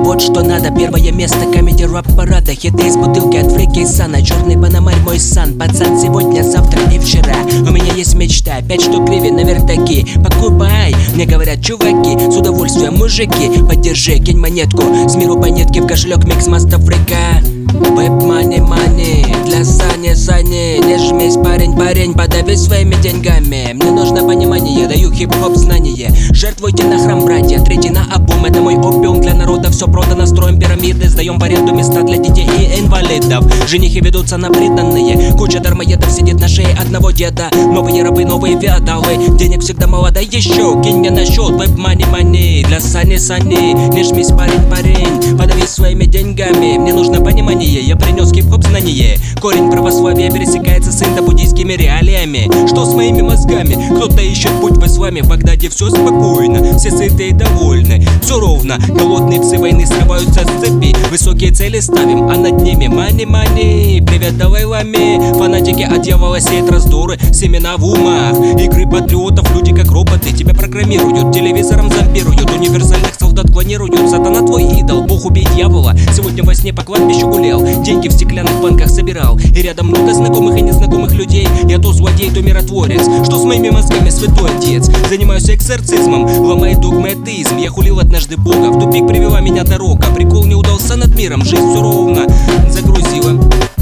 вот что надо. Первое место комедий рэп парада. Хиты из бутылки от Фрики и Сана. Черный панамарь мой сан. Пацан сегодня, завтра и вчера. У меня есть мечта, 5 штук гривен на вертаки. Покупай, мне говорят чуваки. С удовольствием мужики. Поддержи, кинь монетку. С миру монетки в кошелек Микс Маст Африка. Веб мани для Сани. Не жмись, парень, подави своими деньгами. Мне нужно понимание, даю хип-хоп знание. Жертвуйте на храм, братья, третий на обум. Это мой опиум для народа, все продано. Строим пирамиды, сдаем в аренду места для детей и инвалидов. Женихи ведутся на преданные. Куча дармоедов сидит на шее одного деда. Новые рабы, новые феодалы. Денег всегда мало, да еще кинь мне на счет. Веб мани для Сани. Не жмись, парень, подави своими деньгами. Мне нужно понимание, я принес хип-хоп знание. Корень православия пересекается с индо-буддийскими реалиями. Что с моими мозгами? Кто-то ищет путь в исламе. В Багдаде все спокойно, все сыты и довольны. Все ровно, голодные псы войны срываются с цепи. Высокие цели ставим, а над ними мани. Привет, Далай-Ламе. Фанатики от дьявола сеют раздоры, семена в умах. Игры патриотов, люди как роботы. Тебя программируют, телевизором зомбируют. Универсальных солдат клонируют. Сатана твой идол, Бог убей дьявола. Сегодня во сне по кладбищу гулял, деньги в стеклянных банках собирал. И рядом много знакомых и незнакомых людей. Я то злодей, то миротворец. Что с моими мозгами, святой отец? Занимаюсь экзорцизмом, ломает догмы атеизм. Я хулил однажды Бога, в тупик привела меня дорога. Прикол не удался над миром, жизнь все ровно загрузила.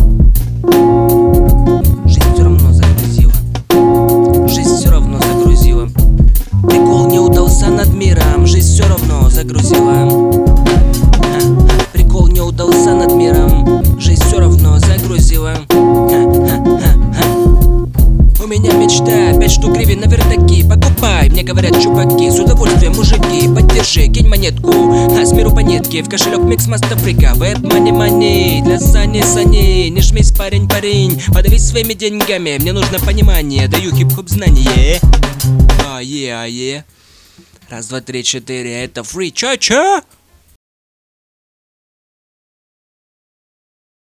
Жизнь все равно загрузила. Жизнь все равно загрузила. Прикол не удался над миром, жизнь все равно загрузила. Прикол не удался над миром, жизнь все равно загрузила. У меня мечта, 5 штук гривен на вертаки. Покупай, мне говорят чуваки. С удовольствием мужики, поддержи, кинь монетку. С миру монетки в кошелек Микс Маст Африка. Веб мани для Сани. Не жмись, парень, подавись своими деньгами. Мне нужно понимание, даю хип-хоп знание. Ае. Раз, два, три, четыре, это фри. Ча-ча.